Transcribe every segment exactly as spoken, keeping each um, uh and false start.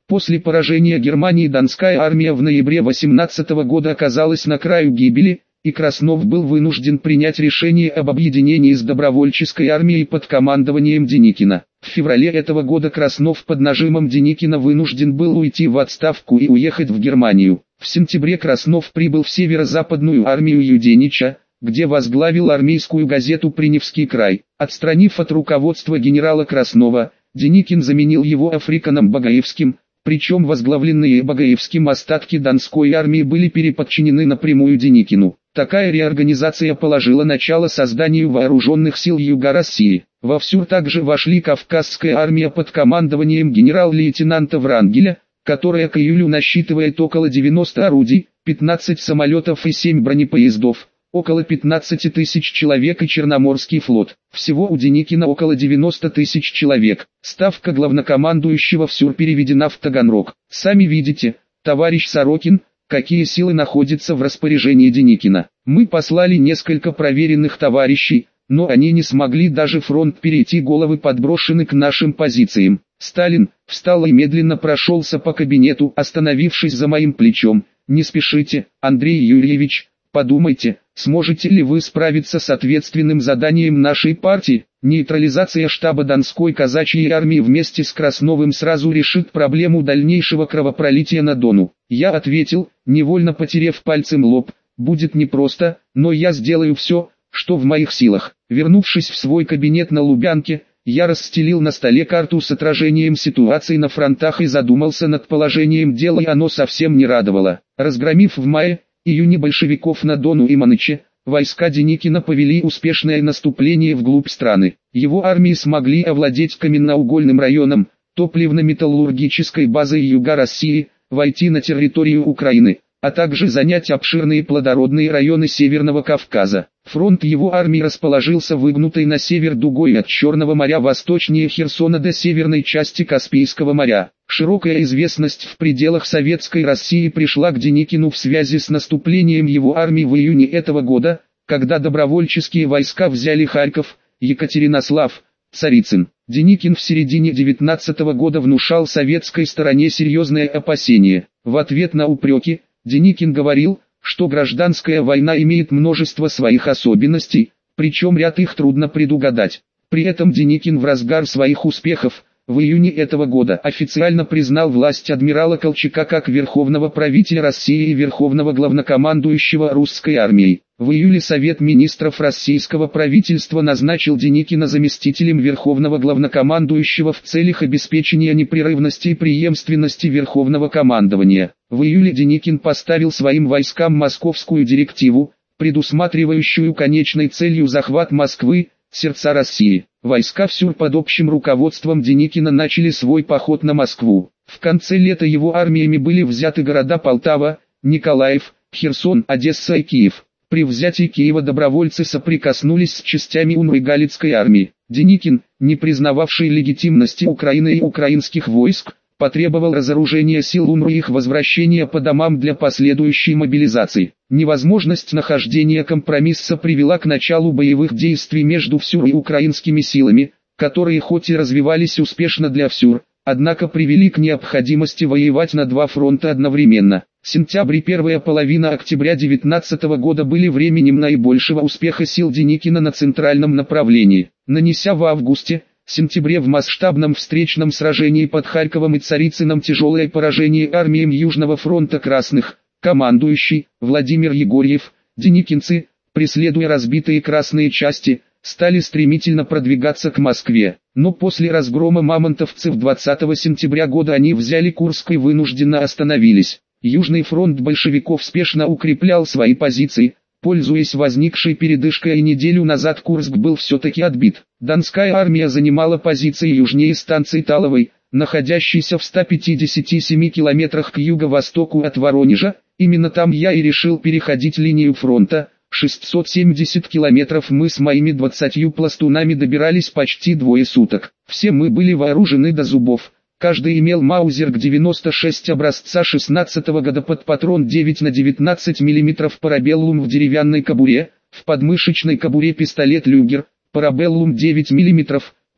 После поражения Германии Донская армия в ноябре восемнадцатого года оказалась на краю гибели, и Краснов был вынужден принять решение об объединении с добровольческой армией под командованием Деникина. В феврале этого года Краснов под нажимом Деникина вынужден был уйти в отставку и уехать в Германию. В сентябре Краснов прибыл в северо-западную армию Юденича, где возглавил армейскую газету «Приневский край». Отстранив от руководства генерала Краснова, Деникин заменил его Африканом Багаевским, причем возглавленные Багаевским остатки Донской армии были переподчинены напрямую Деникину. Такая реорганизация положила начало созданию вооруженных сил Юга России. Во Всюр также вошли Кавказская армия под командованием генерал-лейтенанта Врангеля, которая к июлю насчитывает около девяноста орудий, пятнадцати самолетов и семь бронепоездов, около пятнадцати тысяч человек, и Черноморский флот. Всего у Деникина около девяноста тысяч человек. Ставка главнокомандующего Всюр переведена в Таганрог. Сами видите, товарищ Сорокин, какие силы находятся в распоряжении Деникина. Мы послали несколько проверенных товарищей, но они не смогли даже фронт перейти, головы подброшены к нашим позициям. Сталин встал и медленно прошелся по кабинету, остановившись за моим плечом. Не спешите, Андрей Юрьевич, подумайте, сможете ли вы справиться с ответственным заданием нашей партии? Нейтрализация штаба Донской казачьей армии вместе с Красновым сразу решит проблему дальнейшего кровопролития на Дону. Я ответил, невольно потеряв пальцем лоб, будет непросто, но я сделаю все, что в моих силах. Вернувшись в свой кабинет на Лубянке, я расстелил на столе карту с отражением ситуации на фронтах и задумался над положением дела, и оно совсем не радовало. Разгромив в мае-июне большевиков на Дону и Маныче, войска Деникина повели успешное наступление вглубь страны. Его армии смогли овладеть каменноугольным районом, топливно-металлургической базой Юга России, войти на территорию Украины, а также занять обширные плодородные районы Северного Кавказа. Фронт его армии расположился выгнутой на север дугой от Черного моря восточнее Херсона до северной части Каспийского моря. Широкая известность в пределах Советской России пришла к Деникину в связи с наступлением его армии в июне этого года, когда добровольческие войска взяли Харьков, Екатеринослав, Царицын. Деникин в середине девятнадцатого года внушал советской стороне серьезное опасение. В ответ на упреки, Деникин говорил, что гражданская война имеет множество своих особенностей, причем ряд их трудно предугадать. При этом Деникин в разгар своих успехов, в июне этого года официально признал власть адмирала Колчака как верховного правителя России и верховного главнокомандующего русской армией. В июле Совет министров российского правительства назначил Деникина заместителем верховного главнокомандующего в целях обеспечения непрерывности и преемственности верховного командования. В июле Деникин поставил своим войскам московскую директиву, предусматривающую конечной целью захват Москвы, сердца России. Войска Всюр под общим руководством Деникина начали свой поход на Москву. В конце лета его армиями были взяты города Полтава, Николаев, Херсон, Одесса и Киев. При взятии Киева добровольцы соприкоснулись с частями УНР и Галицкой армии. Деникин, не признававший легитимности Украины и украинских войск, потребовал разоружения сил УНР и их возвращения по домам для последующей мобилизации. Невозможность нахождения компромисса привела к началу боевых действий между Всюр и украинскими силами, которые хоть и развивались успешно для Всюр, однако привели к необходимости воевать на два фронта одновременно. Сентябрь и первая половина октября девятнадцатого года были временем наибольшего успеха сил Деникина на центральном направлении. Нанеся в августе-сентябре в масштабном встречном сражении под Харьковом и Царицыном тяжелое поражение армиям Южного фронта Красных, командующий Владимир Егорьев, деникинцы, преследуя разбитые красные части, стали стремительно продвигаться к Москве. Но после разгрома мамонтовцев двадцатого сентября года они взяли Курск и вынужденно остановились. Южный фронт большевиков спешно укреплял свои позиции, пользуясь возникшей передышкой, и неделю назад Курск был все-таки отбит. Донская армия занимала позиции южнее станции Таловой, находящейся в ста пятидесяти семи километрах к юго-востоку от Воронежа. Именно там я и решил переходить линию фронта. шестьсот семьдесят километров мы с моими двадцатью пластунами добирались почти двое суток. Все мы были вооружены до зубов. Каждый имел маузер к девяносто шесть образца шестнадцатого года под патрон девять на девятнадцать миллиметров парабеллум в деревянной кобуре, в подмышечной кобуре пистолет Люгер, парабеллум девять миллиметров,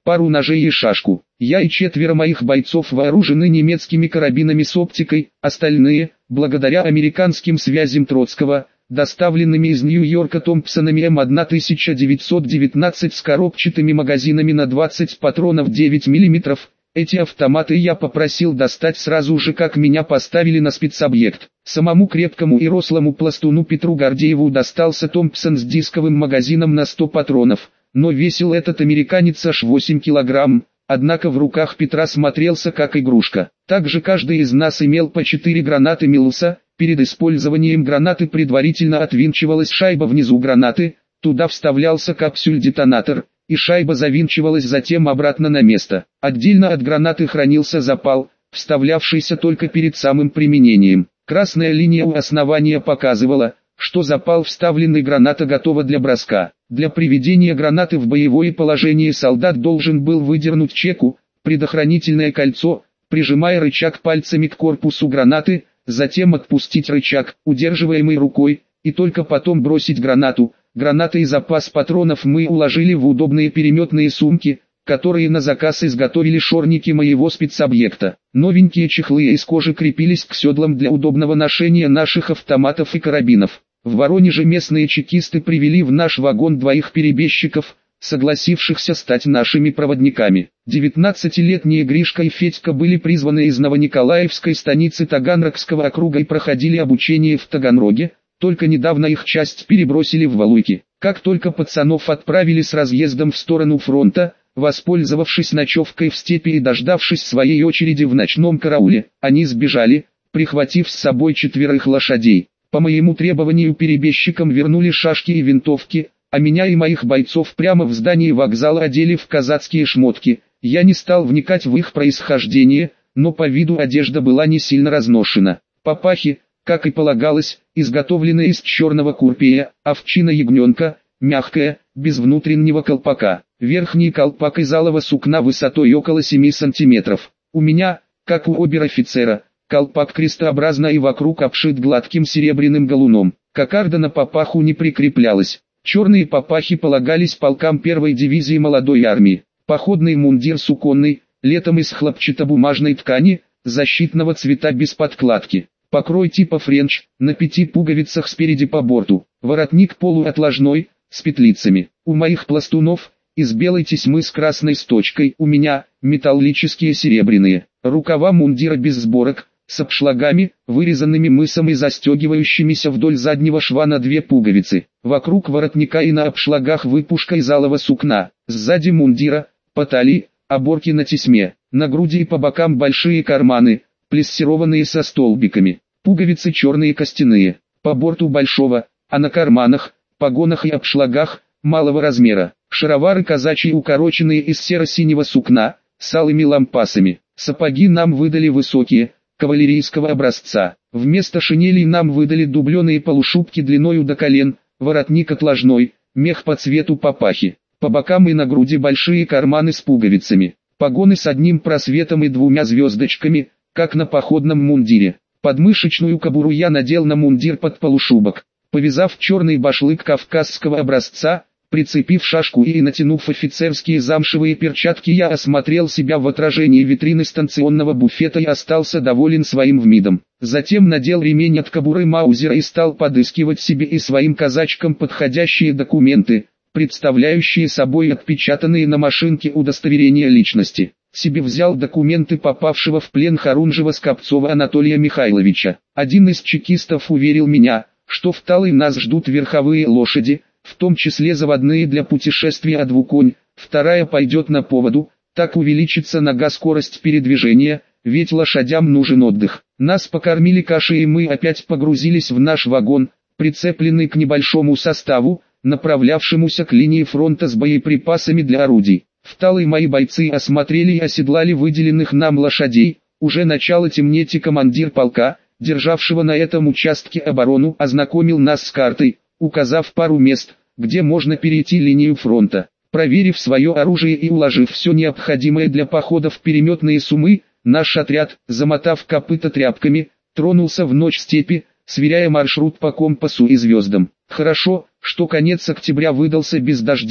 пару ножей и шашку. Я и четверо моих бойцов вооружены немецкими карабинами с оптикой, остальные, благодаря американским связям Троцкого, доставленными из Нью-Йорка Томпсонами М тысяча девятьсот девятнадцать с коробчатыми магазинами на двадцать патронов девять миллиметров, эти автоматы я попросил достать сразу же, как меня поставили на спецобъект. Самому крепкому и рослому пластуну Петру Гордееву достался Томпсон с дисковым магазином на сто патронов, но весил этот американец аж восемь килограмм, однако в руках Петра смотрелся как игрушка. Также каждый из нас имел по четыре гранаты Милуса. Перед использованием гранаты предварительно отвинчивалась шайба внизу гранаты, туда вставлялся капсюль-детонатор, и шайба завинчивалась затем обратно на место. Отдельно от гранаты хранился запал, вставлявшийся только перед самым применением. Красная линия у основания показывала, что запал вставленной граната готова для броска. Для приведения гранаты в боевое положение солдат должен был выдернуть чеку, предохранительное кольцо, прижимая рычаг пальцами к корпусу гранаты, затем отпустить рычаг, удерживаемый рукой, и только потом бросить гранату. Гранаты и запас патронов мы уложили в удобные переметные сумки, которые на заказ изготовили шорники моего спецобъекта. Новенькие чехлы из кожи крепились к седлам для удобного ношения наших автоматов и карабинов. В Воронеже местные чекисты привели в наш вагон двоих перебежчиков, согласившихся стать нашими проводниками. девятнадцатилетние Гришка и Федька были призваны из Новониколаевской станицы Таганрогского округа и проходили обучение в Таганроге, только недавно их часть перебросили в Валуйки. Как только пацанов отправили с разъездом в сторону фронта, воспользовавшись ночевкой в степи и дождавшись своей очереди в ночном карауле, они сбежали, прихватив с собой четверых лошадей. По моему требованию перебежчикам вернули шашки и винтовки, а меня и моих бойцов прямо в здании вокзала одели в казацкие шмотки. Я не стал вникать в их происхождение, но по виду одежда была не сильно разношена. Папахи, как и полагалось, изготовленные из черного курпея, овчина ягненка, мягкая, без внутреннего колпака. Верхний колпак из алого сукна высотой около семи сантиметров. У меня, как у обер-офицера, колпак крестообразно и вокруг обшит гладким серебряным галуном. Кокарда на папаху не прикреплялась. Черные папахи полагались полкам первой дивизии молодой армии. Походный мундир суконный, летом из хлопчатобумажной ткани, защитного цвета без подкладки. Покрой типа френч, на пяти пуговицах спереди по борту. Воротник полуотложной, с петлицами. У моих пластунов, из белой тесьмы с красной сточкой. У меня, металлические серебряные. Рукава мундира без сборок, с обшлагами, вырезанными мысом и застегивающимися вдоль заднего шва на две пуговицы. Вокруг воротника и на обшлагах выпушка из алого сукна. Сзади мундира, по талии, оборки на тесьме. На груди и по бокам большие карманы, плессированные со столбиками. Пуговицы черные костяные. По борту большого, а на карманах, погонах и обшлагах, малого размера. Шаровары казачьи укороченные из серо-синего сукна, с алыми лампасами. Сапоги нам выдали высокие, кавалерийского образца. Вместо шинелей нам выдали дубленые полушубки длиною до колен, воротник отложной, мех по цвету папахи. По бокам и на груди большие карманы с пуговицами. Погоны с одним просветом и двумя звездочками, как на походном мундире. Подмышечную кобуру я надел на мундир под полушубок. Повязав черный башлык кавказского образца, прицепив шашку и натянув офицерские замшевые перчатки, я осмотрел себя в отражении витрины станционного буфета и остался доволен своим видом. Затем надел ремень от кобуры маузера и стал подыскивать себе и своим казачкам подходящие документы, представляющие собой отпечатанные на машинке удостоверения личности. Себе взял документы попавшего в плен Харунжева-Скопцова Анатолия Михайловича. Один из чекистов уверил меня, что в Талой нас ждут верховые лошади, в том числе заводные для путешествия, а двуконь, вторая пойдет на поводу, так увеличится нога скорость передвижения, ведь лошадям нужен отдых. Нас покормили кашей и мы опять погрузились в наш вагон, прицепленный к небольшому составу, направлявшемуся к линии фронта с боеприпасами для орудий. В Талой мои бойцы осмотрели и оседлали выделенных нам лошадей. Уже начало темнеть, и командир полка, державшего на этом участке оборону, ознакомил нас с картой, указав пару мест, где можно перейти линию фронта. Проверив свое оружие и уложив все необходимое для похода в переметные суммы, наш отряд, замотав копыта тряпками, тронулся в ночь степи, сверяя маршрут по компасу и звездам. Хорошо, что конец октября выдался без дождей,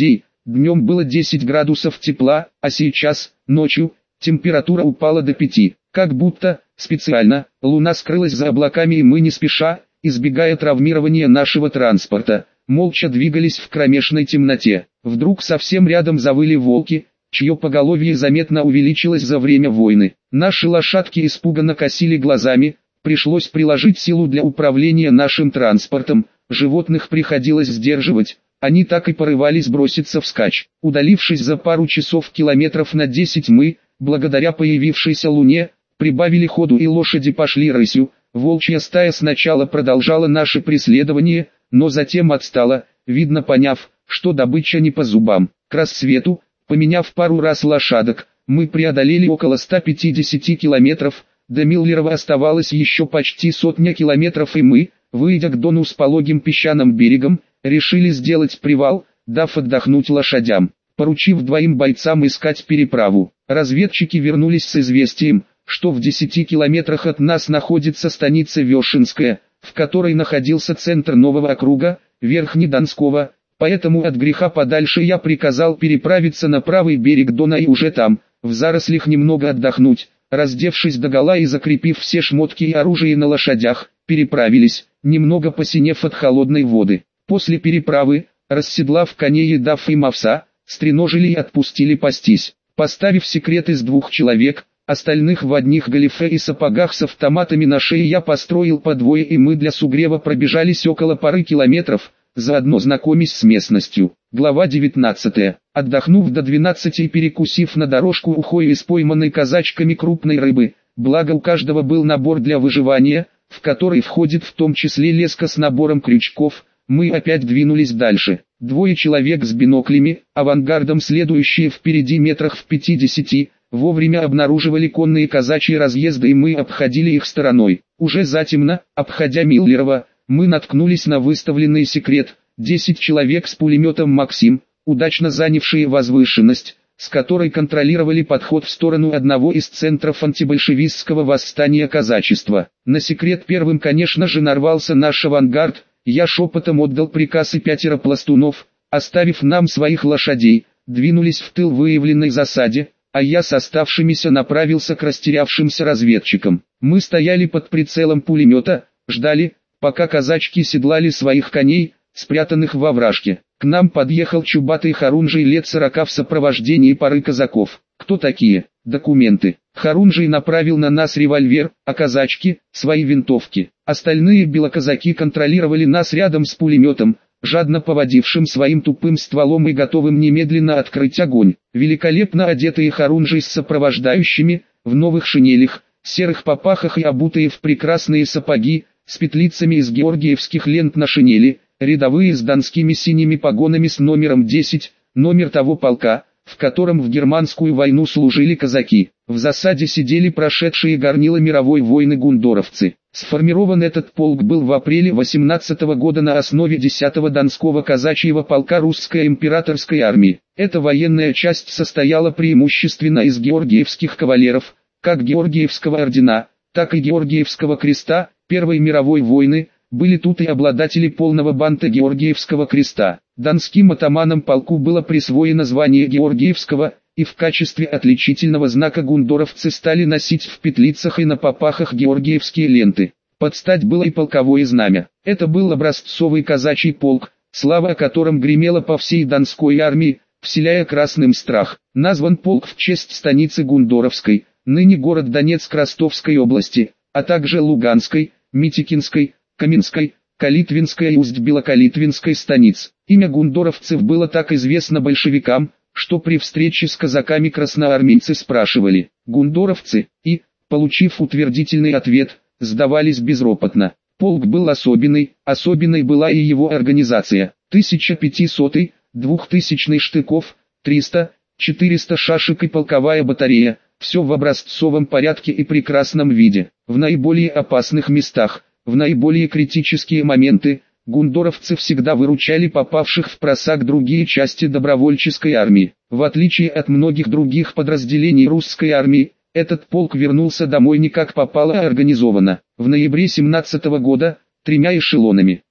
Днем было десять градусов тепла, а сейчас, ночью, температура упала до пяти. Как будто, специально, луна скрылась за облаками и мы не спеша, избегая травмирования нашего транспорта, молча двигались в кромешной темноте. Вдруг совсем рядом завыли волки, чье поголовье заметно увеличилось за время войны. Наши лошадки испуганно косили глазами, пришлось приложить силу для управления нашим транспортом, животных приходилось сдерживать, они так и порывались броситься вскачь. Удалившись за пару часов километров на десять мы, благодаря появившейся луне, прибавили ходу и лошади пошли рысью. Волчья стая сначала продолжала наше преследование, но затем отстала, видно поняв, что добыча не по зубам. К рассвету, поменяв пару раз лошадок, мы преодолели около ста пятидесяти километров, до Миллерово оставалось еще почти сотня километров и мы, выйдя к Дону с пологим песчаным берегом, решили сделать привал, дав отдохнуть лошадям, поручив двоим бойцам искать переправу. Разведчики вернулись с известием, что в десяти километрах от нас находится станица Вешенская, в которой находился центр нового округа, Верхнедонского, поэтому от греха подальше я приказал переправиться на правый берег Дона и уже там, в зарослях немного отдохнуть, раздевшись догола и закрепив все шмотки и оружие на лошадях, переправились, немного посинев от холодной воды. После переправы, расседлав коней и дав им овса, стреножили и отпустили пастись, поставив секрет из двух человек. Остальных в одних галифе и сапогах с автоматами на шее я построил по двое и мы для сугрева пробежались около пары километров, заодно знакомясь с местностью. Глава девятнадцатая. Отдохнув до двенадцати и перекусив на дорожку ухой из пойманной казачками крупной рыбы, благо у каждого был набор для выживания, в который входит в том числе леска с набором крючков, мы опять двинулись дальше. Двое человек с биноклями, авангардом следующие впереди метрах в пятидесяти, вовремя обнаруживали конные казачьи разъезды и мы обходили их стороной. Уже затемно, обходя Миллерово, мы наткнулись на выставленный секрет, десять человек с пулеметом «Максим», удачно занявшие возвышенность, с которой контролировали подход в сторону одного из центров антибольшевистского восстания казачества. На секрет первым, конечно же, нарвался наш авангард, я шепотом отдал приказ и пятеро пластунов, оставив нам своих лошадей, двинулись в тыл выявленной засаде, а я с оставшимися направился к растерявшимся разведчикам. Мы стояли под прицелом пулемета, ждали, пока казачки седлали своих коней, спрятанных во овражке. К нам подъехал чубатый Харунжий лет сорока в сопровождении пары казаков. Кто такие? Документы. Харунжий направил на нас револьвер, а казачки – свои винтовки. Остальные белоказаки контролировали нас рядом с пулеметом, жадно поводившим своим тупым стволом и готовым немедленно открыть огонь. Великолепно одетые Харунжий с сопровождающими, в новых шинелях, серых попахах и обутые в прекрасные сапоги, с петлицами из георгиевских лент на шинели, рядовые с донскими синими погонами с номером десять, номер того полка, в котором в германскую войну служили казаки. В засаде сидели прошедшие горнила мировой войны гундоровцы. Сформирован этот полк был в апреле восемнадцатого года на основе десятого Донского казачьего полка русской императорской армии. Эта военная часть состояла преимущественно из георгиевских кавалеров, как Георгиевского ордена, так и Георгиевского креста, Первой мировой войны, были тут и обладатели полного банта Георгиевского креста. Донским атаманам полку было присвоено звание Георгиевского, и в качестве отличительного знака гундоровцы стали носить в петлицах и на попахах георгиевские ленты. Под стать было и полковое знамя. Это был образцовый казачий полк, слава о котором гремела по всей Донской армии, вселяя красным страх. Назван полк в честь станицы Гундоровской, ныне город Донецк Ростовской области, а также Луганской, Митикинской, Каменской, Калитвинской и Усть-Белокалитвинской станиц. Имя гундоровцев было так известно большевикам, что при встрече с казаками красноармейцы спрашивали «гундоровцы» и, получив утвердительный ответ, сдавались безропотно. Полк был особенный, особенной была и его организация. тысяча пятисотый, двухтысячный штыков, триста, четыреста шашек и полковая батарея, все в образцовом порядке и прекрасном виде. В наиболее опасных местах, в наиболее критические моменты, гундоровцы всегда выручали попавших в просак другие части добровольческой армии. В отличие от многих других подразделений русской армии, этот полк вернулся домой не как попало, а организованно. В ноябре семнадцатого года, тремя эшелонами,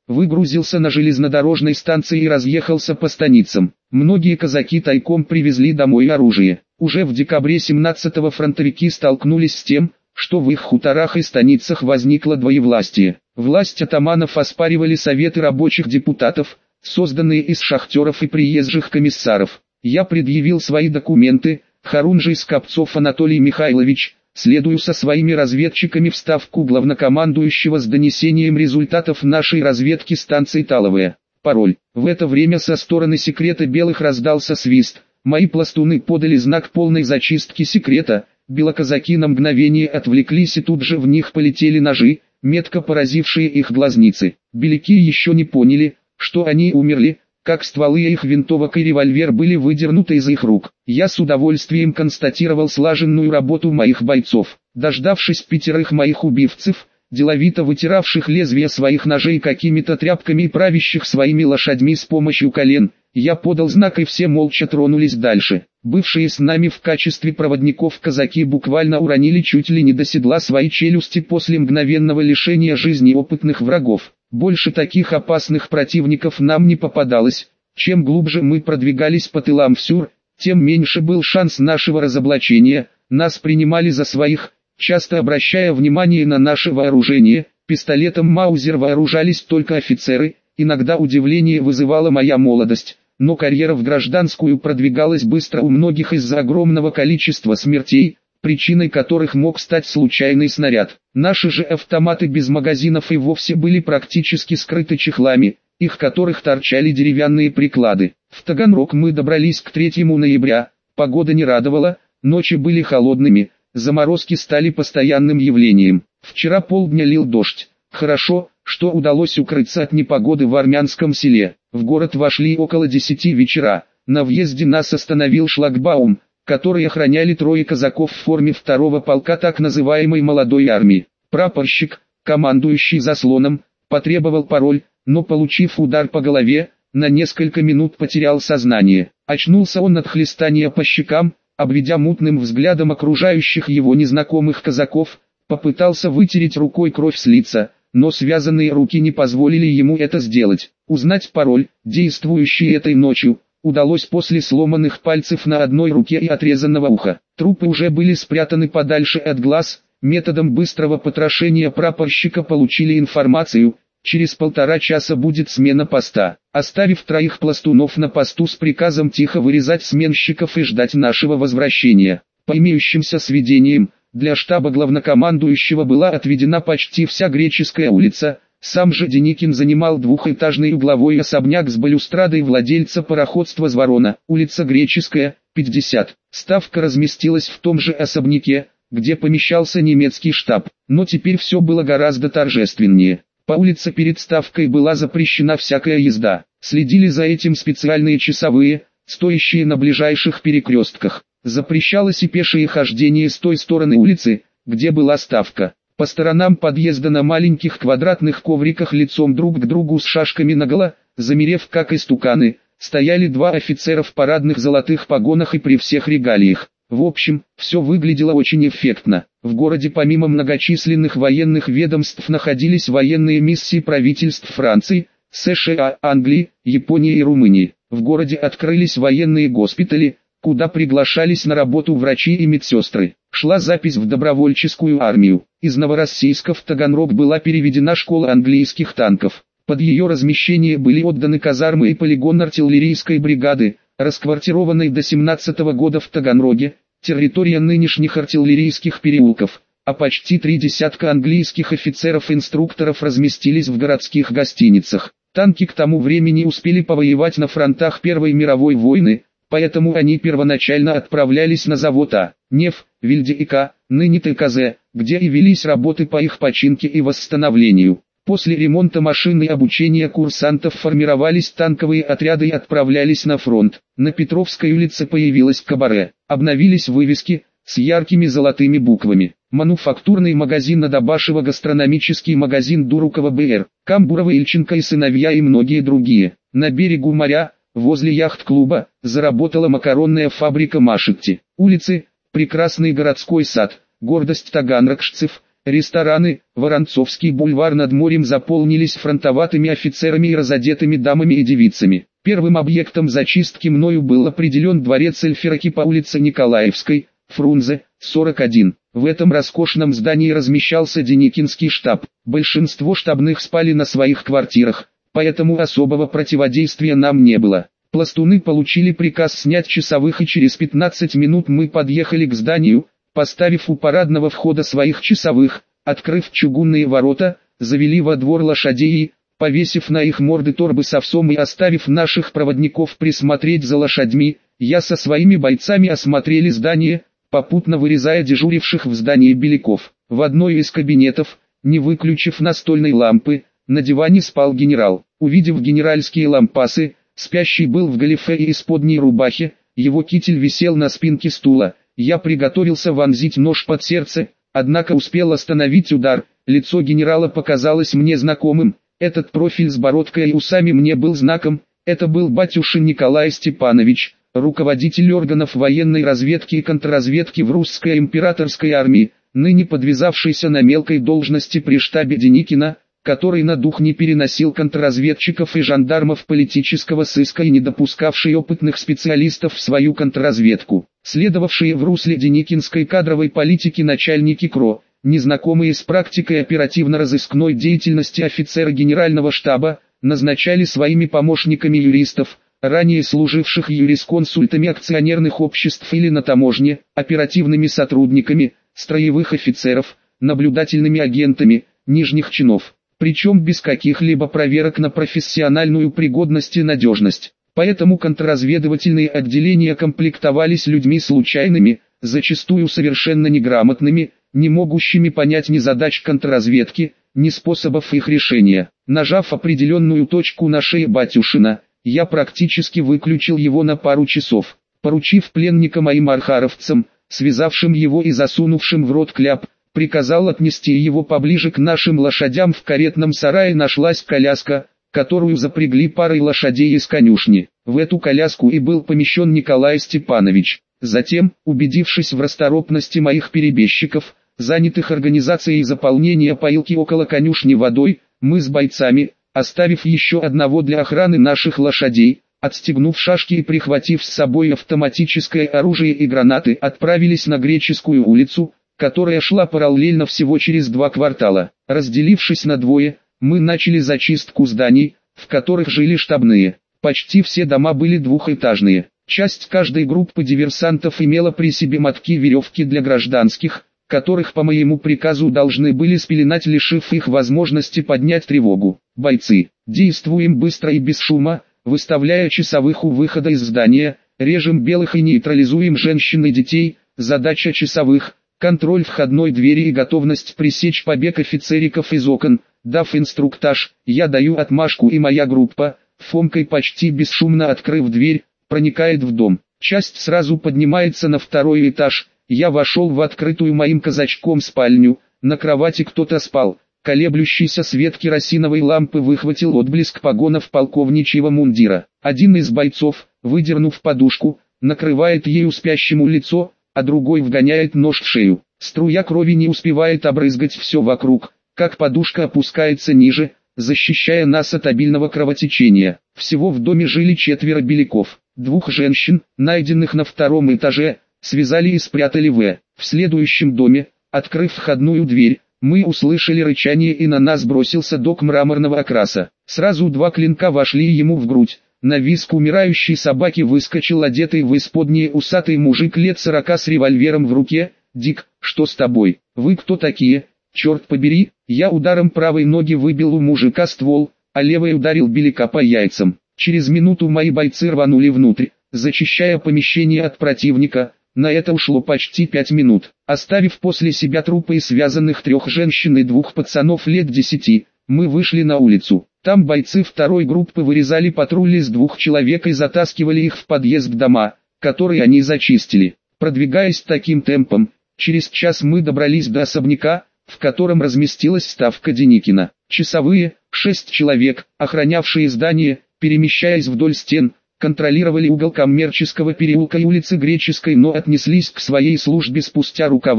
выгрузился на железнодорожной станции и разъехался по станицам. Многие казаки тайком привезли домой оружие. Уже в декабре семнадцатого фронтовики столкнулись с тем, что в их хуторах и станицах возникло двоевластие. Власть атаманов оспаривали советы рабочих депутатов, созданные из шахтеров и приезжих комиссаров. Я предъявил свои документы, Харунжий Скопцов Анатолий Михайлович, следую со своими разведчиками в ставку главнокомандующего с донесением результатов нашей разведки станции Таловая. Пароль. В это время со стороны секрета белых раздался свист. Мои пластуны подали знак полной зачистки секрета. Белоказаки на мгновение отвлеклись, и тут же в них полетели ножи, метко поразившие их глазницы. Беляки еще не поняли, что они умерли, как стволы их винтовок и револьвер были выдернуты из их рук. Я с удовольствием констатировал слаженную работу моих бойцов. Дождавшись пятерых моих убивцев, деловито вытиравших лезвия своих ножей какими-то тряпками и правящих своими лошадьми с помощью колен, я подал знак, и все молча тронулись дальше. Бывшие с нами в качестве проводников казаки буквально уронили чуть ли не до седла свои челюсти после мгновенного лишения жизни опытных врагов. Больше таких опасных противников нам не попадалось. Чем глубже мы продвигались по тылам в Сюр, тем меньше был шанс нашего разоблачения. Нас принимали за своих, часто обращая внимание на наше вооружение. Пистолетом Маузер вооружались только офицеры. Иногда удивление вызывала моя молодость, но карьера в гражданскую продвигалась быстро у многих из-за огромного количества смертей, причиной которых мог стать случайный снаряд. Наши же автоматы без магазинов и вовсе были практически скрыты чехлами, их которых торчали деревянные приклады. В Таганрог мы добрались к третьему ноября, погода не радовала, ночи были холодными, заморозки стали постоянным явлением. Вчера полдня лил дождь. Хорошо, что удалось укрыться от непогоды в армянском селе. В город вошли около десяти вечера. На въезде нас остановил шлагбаум, который охраняли трое казаков в форме второго полка так называемой молодой армии. Прапорщик, командующий заслоном, потребовал пароль, но, получив удар по голове, на несколько минут потерял сознание. Очнулся он от хлестания по щекам, обведя мутным взглядом окружающих его незнакомых казаков, попытался вытереть рукой кровь с лица, но связанные руки не позволили ему это сделать. Узнать пароль, действующий этой ночью, удалось после сломанных пальцев на одной руке и отрезанного уха. Трупы уже были спрятаны подальше от глаз. Методом быстрого потрошения прапорщика получили информацию: через полтора часа будет смена поста. Оставив троих пластунов на посту с приказом тихо вырезать сменщиков и ждать нашего возвращения. По имеющимся сведениям, для штаба главнокомандующего была отведена почти вся Греческая улица. Сам же Деникин занимал двухэтажный угловой особняк с балюстрадой владельца пароходства «Зворона», улица Греческая, пятьдесят. Ставка разместилась в том же особняке, где помещался немецкий штаб, но теперь все было гораздо торжественнее. По улице перед ставкой была запрещена всякая езда. Следили за этим специальные часовые, стоящие на ближайших перекрестках. Запрещалось и пешее хождение с той стороны улицы, где была ставка. По сторонам подъезда на маленьких квадратных ковриках лицом друг к другу с шашками наголо, замерев как истуканы, стояли два офицера в парадных золотых погонах и при всех регалиях. В общем, все выглядело очень эффектно. В городе помимо многочисленных военных ведомств находились военные миссии правительств Франции, США, Англии, Японии и Румынии. В городе открылись военные госпитали, куда приглашались на работу врачи и медсестры. Шла запись в добровольческую армию. Из Новороссийска в Таганрог была переведена школа английских танков. Под ее размещение были отданы казармы и полигон артиллерийской бригады, расквартированной до семнадцатого года в Таганроге, территория нынешних артиллерийских переулков, а почти три десятка английских офицеров-инструкторов разместились в городских гостиницах. Танки к тому времени успели повоевать на фронтах Первой мировой войны, поэтому они первоначально отправлялись на завод А. Неф, Вильде и К, ныне Т К З, где и велись работы по их починке и восстановлению. После ремонта машин и обучения курсантов формировались танковые отряды и отправлялись на фронт. На Петровской улице появилось кабаре, обновились вывески с яркими золотыми буквами. Мануфактурный магазин Адабашева, гастрономический магазин Дурукова Б Р, Камбурова, Ильченко и сыновья и многие другие. На берегу моря, возле яхт-клуба, заработала макаронная фабрика Машетти. Улицы, прекрасный городской сад, гордость таганрогшцев, рестораны, Воронцовский бульвар над морем заполнились фронтоватыми офицерами и разодетыми дамами и девицами. Первым объектом зачистки мною был определен дворец Эльфираки по улице Николаевской, Фрунзе, сорок один. В этом роскошном здании размещался Деникинский штаб. Большинство штабных спали на своих квартирах, поэтому особого противодействия нам не было. Пластуны получили приказ снять часовых, и через пятнадцать минут мы подъехали к зданию, поставив у парадного входа своих часовых, открыв чугунные ворота, завели во двор лошадей и, повесив на их морды торбы с овсом и оставив наших проводников присмотреть за лошадьми, я со своими бойцами осмотрели здание, попутно вырезая дежуривших в здании беляков. В одной из кабинетов, не выключив настольной лампы, на диване спал генерал. Увидев генеральские лампасы, спящий был в галифе и исподней рубахе, его китель висел на спинке стула. Я приготовился вонзить нож под сердце, однако успел остановить удар. Лицо генерала показалось мне знакомым, этот профиль с бородкой и усами мне был знаком. Это был батюшин Николай Степанович, руководитель органов военной разведки и контрразведки в русской императорской армии, ныне подвязавшийся на мелкой должности при штабе Деникина, который на дух не переносил контрразведчиков и жандармов политического сыска и не допускавший опытных специалистов в свою контрразведку. Следовавшие в русле деникинской кадровой политики начальники КРО, незнакомые с практикой оперативно-розыскной деятельности офицеры генерального штаба, назначали своими помощниками юристов, ранее служивших юрисконсультами акционерных обществ или на таможне, оперативными сотрудниками, строевых офицеров, наблюдательными агентами, нижних чинов, причем без каких-либо проверок на профессиональную пригодность и надежность. Поэтому контрразведывательные отделения комплектовались людьми случайными, зачастую совершенно неграмотными, не могущими понять ни задач контрразведки, ни способов их решения. Нажав определенную точку на шее батюшина, я практически выключил его на пару часов, поручив пленника моим архаровцам, связавшим его и засунувшим в рот кляп, приказал отнести его поближе к нашим лошадям. В каретном сарае нашлась коляска, которую запрягли парой лошадей из конюшни. В эту коляску и был помещен Николай Степанович. Затем, убедившись в расторопности моих перебежчиков, занятых организацией заполнения поилки около конюшни водой, мы с бойцами, оставив еще одного для охраны наших лошадей, отстегнув шашки и прихватив с собой автоматическое оружие и гранаты, отправились на Греческую улицу, которая шла параллельно всего через два квартала. Разделившись на двое, мы начали зачистку зданий, в которых жили штабные. Почти все дома были двухэтажные. Часть каждой группы диверсантов имела при себе мотки веревки для гражданских, которых по моему приказу должны были спеленать, лишив их возможности поднять тревогу. Бойцы, действуем быстро и без шума, выставляя часовых у выхода из здания, режем белых и нейтрализуем женщин и детей. Задача часовых – контроль входной двери и готовность пресечь побег офицериков из окон. Дав инструктаж, я даю отмашку, и моя группа, фомкой почти бесшумно открыв дверь, проникает в дом. Часть сразу поднимается на второй этаж. Я вошел в открытую моим казачком спальню. На кровати кто-то спал. Колеблющийся свет керосиновой лампы выхватил отблеск погонов полковничьего мундира. Один из бойцов, выдернув подушку, накрывает ею спящему лицо, а другой вгоняет нож в шею. Струя крови не успевает обрызгать все вокруг, как подушка опускается ниже, защищая нас от обильного кровотечения. Всего в доме жили четверо беляков. Двух женщин, найденных на втором этаже, связали и спрятали в. В следующем доме, открыв входную дверь, мы услышали рычание, и на нас бросился док мраморного окраса. Сразу два клинка вошли ему в грудь. На визг умирающей собаки выскочил одетый в исподнее усатый мужик лет сорока с револьвером в руке. «Дик, что с тобой? Вы кто такие? Черт побери!» Я ударом правой ноги выбил у мужика ствол, а левой ударил беляка по яйцам. Через минуту мои бойцы рванули внутрь, зачищая помещение от противника. На это ушло почти пять минут. Оставив после себя трупы связанных трех женщин и двух пацанов лет десяти, мы вышли на улицу. Там бойцы второй группы вырезали патрули из двух человек и затаскивали их в подъезд дома, который они зачистили. Продвигаясь таким темпом, через час мы добрались до особняка, в котором разместилась ставка Деникина. Часовые, шесть человек, охранявшие здание, перемещаясь вдоль стен, контролировали угол Коммерческого переулка и улицы Греческой, но отнеслись к своей службе спустя рукава,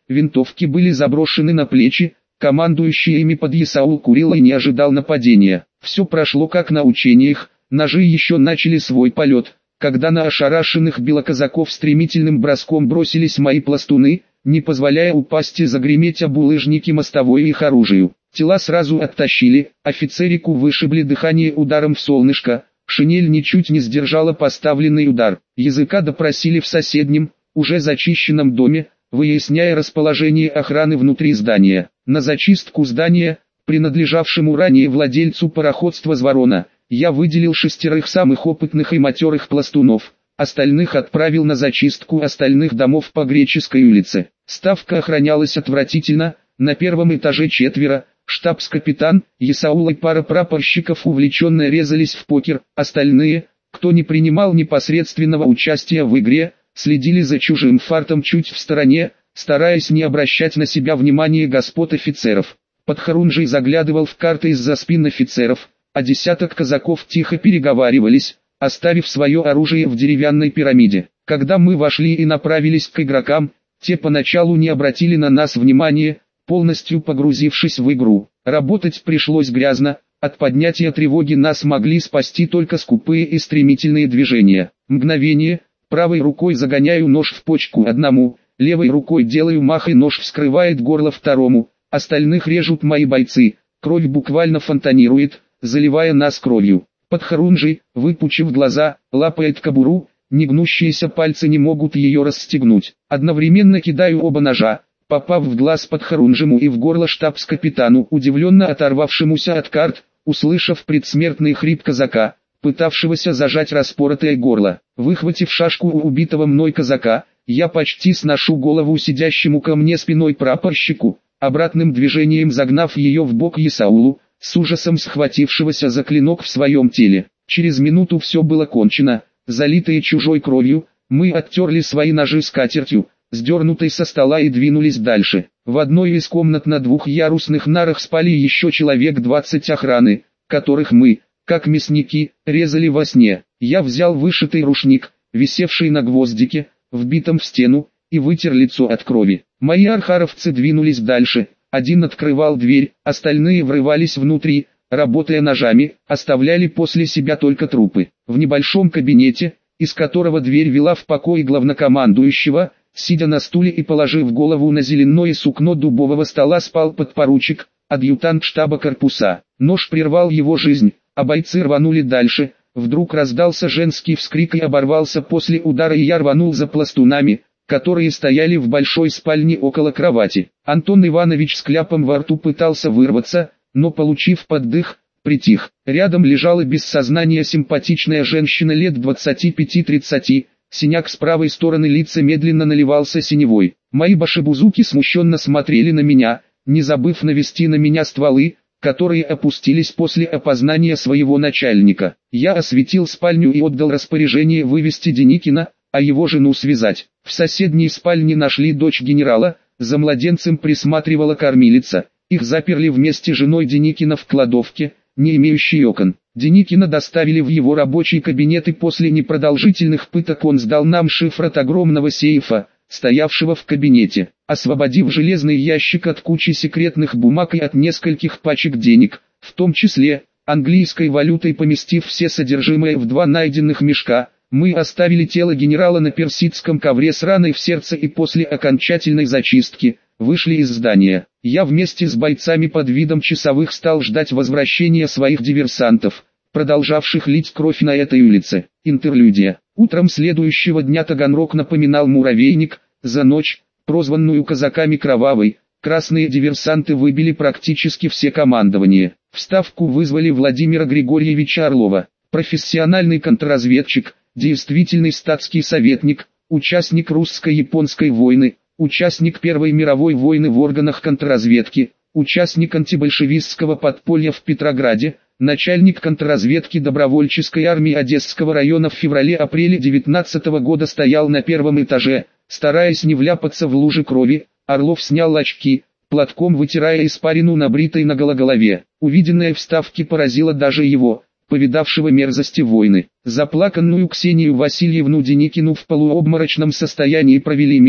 винтовки были заброшены на плечи, командующий ими подъясаул курил и не ожидал нападения. Все прошло как на учениях, ножи еще начали свой полет, когда на ошарашенных белоказаков стремительным броском бросились мои пластуны, не позволяя упасть и загреметь об булыжники мостовой их оружию. Тела сразу оттащили, офицерику вышибли дыхание ударом в солнышко, шинель ничуть не сдержала поставленный удар. Языка допросили в соседнем, уже зачищенном доме, выясняя расположение охраны внутри здания. На зачистку здания, принадлежавшему ранее владельцу пароходства «Зворона», я выделил шестерых самых опытных и матерых пластунов, остальных отправил на зачистку остальных домов по Греческой улице. Ставка охранялась отвратительно, на первом этаже четверо, штабс-капитан, Исаул и пара прапорщиков увлеченно резались в покер, остальные, кто не принимал непосредственного участия в игре, следили за чужим фартом чуть в стороне, стараясь не обращать на себя внимания господ офицеров. Подхорунжий заглядывал в карты из-за спин офицеров, а десяток казаков тихо переговаривались, оставив свое оружие в деревянной пирамиде. Когда мы вошли и направились к игрокам, те поначалу не обратили на нас внимания, полностью погрузившись в игру. Работать пришлось грязно, от поднятия тревоги нас могли спасти только скупые и стремительные движения. Мгновение, правой рукой загоняю нож в почку одному, левой рукой делаю мах и нож вскрывает горло второму, остальных режут мои бойцы, кровь буквально фонтанирует, заливая нас кровью. Подхорунжий, выпучив глаза, лапает кобуру, негнущиеся пальцы не могут ее расстегнуть. Одновременно кидаю оба ножа, попав в глаз подхорунжему и в горло штабс-капитану, удивленно оторвавшемуся от карт, услышав предсмертный хрип казака, пытавшегося зажать распоротое горло. Выхватив шашку у убитого мной казака, я почти сношу голову сидящему ко мне спиной прапорщику, обратным движением загнав ее в бок Исаулу, с ужасом схватившегося за клинок в своем теле. Через минуту все было кончено, залитые чужой кровью, мы оттерли свои ножи скатертью, сдернутой со стола и двинулись дальше. В одной из комнат на двухъярусных нарах спали еще человек двадцать охраны, которых мы, как мясники, резали во сне. Я взял вышитый рушник, висевший на гвоздике, вбитом в стену, и вытер лицо от крови. Мои архаровцы двинулись дальше. Один открывал дверь, остальные врывались внутри, работая ножами, оставляли после себя только трупы. В небольшом кабинете, из которого дверь вела в покой главнокомандующего, сидя на стуле и положив голову на зеленое сукно дубового стола, спал подпоручик, адъютант штаба корпуса. Нож прервал его жизнь, а бойцы рванули дальше. Вдруг раздался женский вскрик и оборвался после удара, и я рванул за пластунами, которые стояли в большой спальне около кровати. Антон Иванович с кляпом во рту пытался вырваться, но, получив поддых, притих. Рядом лежала без сознания симпатичная женщина лет двадцати пяти-тридцати, синяк с правой стороны лица медленно наливался синевой. Мои башибузуки смущенно смотрели на меня, не забыв навести на меня стволы, которые опустились после опознания своего начальника. Я осветил спальню и отдал распоряжение вывести Деникина, а его жену связать. В соседней спальне нашли дочь генерала, за младенцем присматривала кормилица. Их заперли вместе с женой Деникина в кладовке, не имеющей окон. Деникина доставили в его рабочий кабинет, и после непродолжительных пыток он сдал нам шифр от огромного сейфа, стоявшего в кабинете. Освободив железный ящик от кучи секретных бумаг и от нескольких пачек денег, в том числе английской валютой, поместив все содержимое в два найденных мешка, мы оставили тело генерала на персидском ковре с раной в сердце и после окончательной зачистки вышли из здания. Я вместе с бойцами под видом часовых стал ждать возвращения своих диверсантов, продолжавших лить кровь на этой улице. Интерлюдия. Утром следующего дня Таганрог напоминал муравейник. За ночь, прозванную казаками кровавой, красные диверсанты выбили практически все командования. В Ставку вызвали Владимира Григорьевича Орлова, профессиональный контрразведчик, действительный статский советник, участник русско-японской войны, участник Первой мировой войны в органах контрразведки, участник антибольшевистского подполья в Петрограде, начальник контрразведки добровольческой армии Одесского района. В феврале-апреле девятнадцатого года стоял на первом этаже, стараясь не вляпаться в лужи крови. Орлов снял очки, платком вытирая испарину на бритой наголо голове. Увиденное в Ставке поразило даже его, повидавшего мерзости войны. Заплаканную Ксению Васильевну Деникину в полуобморочном состоянии провели мимо,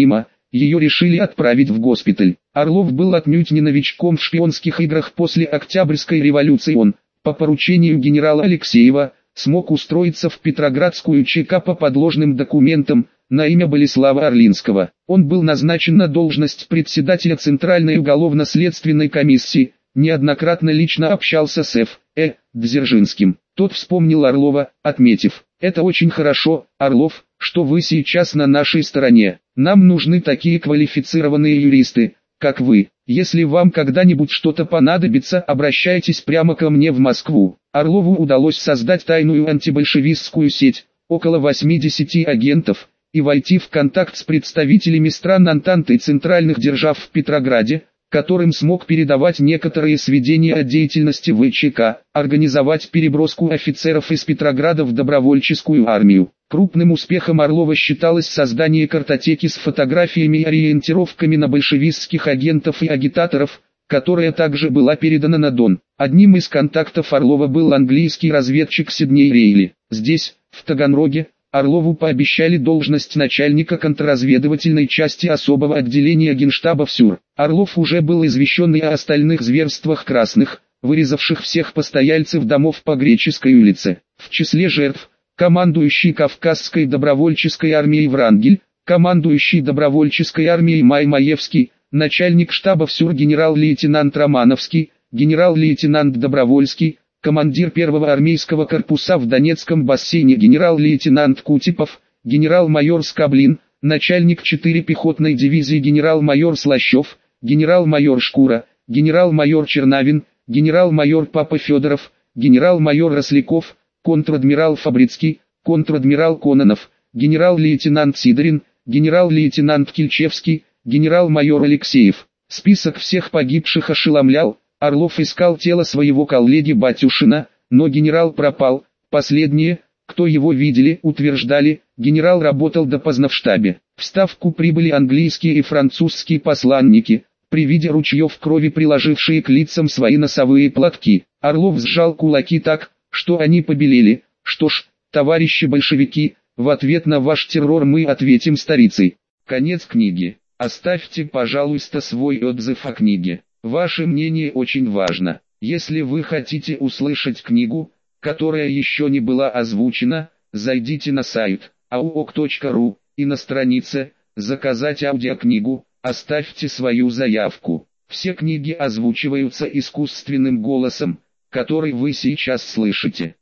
ее решили отправить в госпиталь. Орлов был отнюдь не новичком в шпионских играх. После Октябрьской революции он, по поручению генерала Алексеева, смог устроиться в Петроградскую ЧК по подложным документам, на имя Болеслава Орлинского. Он был назначен на должность председателя Центральной уголовно-следственной комиссии, неоднократно лично общался с Ф. Э. Дзержинским. Тот вспомнил Орлова, отметив: «Это очень хорошо, Орлов, что вы сейчас на нашей стороне. Нам нужны такие квалифицированные юристы, как вы. Если вам когда-нибудь что-то понадобится, обращайтесь прямо ко мне в Москву». Орлову удалось создать тайную антибольшевистскую сеть, около восьмидесяти агентов, и войти в контакт с представителями стран Антанты и центральных держав в Петрограде, которым смог передавать некоторые сведения о деятельности ВЧК, организовать переброску офицеров из Петрограда в добровольческую армию. Крупным успехом Орлова считалось создание картотеки с фотографиями и ориентировками на большевистских агентов и агитаторов, которая также была передана на Дон. Одним из контактов Орлова был английский разведчик Сидней Рейли. Здесь, в Таганроге, Орлову пообещали должность начальника контрразведывательной части особого отделения Генштаба в СЮР. Орлов уже был извещен и о остальных зверствах красных, вырезавших всех постояльцев домов по Греческой улице. В числе жертв – командующий Кавказской добровольческой армией Врангель, командующий добровольческой армией Май Маевский, начальник штаба в СЮР генерал-лейтенант Романовский, генерал-лейтенант Добровольский, командир первого армейского корпуса в Донецком бассейне генерал-лейтенант Кутипов, генерал-майор Скоблин, начальник четырёй пехотной дивизии генерал-майор Слащев, генерал-майор Шкура, генерал-майор Чернавин, генерал-майор Папа Федоров, генерал-майор Росляков, контр-адмирал Фабрицкий, контр-адмирал Кононов, генерал-лейтенант Сидорин, генерал-лейтенант Кильчевский, генерал-майор Алексеев. Список всех погибших ошеломлял. Орлов искал тело своего коллеги Батюшина, но генерал пропал. Последние, кто его видели, утверждали, генерал работал допоздна в штабе. В Ставку прибыли английские и французские посланники, при виде ручьев крови приложившие к лицам свои носовые платки. Орлов сжал кулаки так, что они побелели. Что ж, товарищи большевики, в ответ на ваш террор мы ответим старицей. Конец книги. Оставьте, пожалуйста, свой отзыв о книге. Ваше мнение очень важно. Если вы хотите услышать книгу, которая еще не была озвучена, зайдите на сайт ауок точка ру и на странице «Заказать аудиокнигу» оставьте свою заявку. Все книги озвучиваются искусственным голосом, который вы сейчас слышите.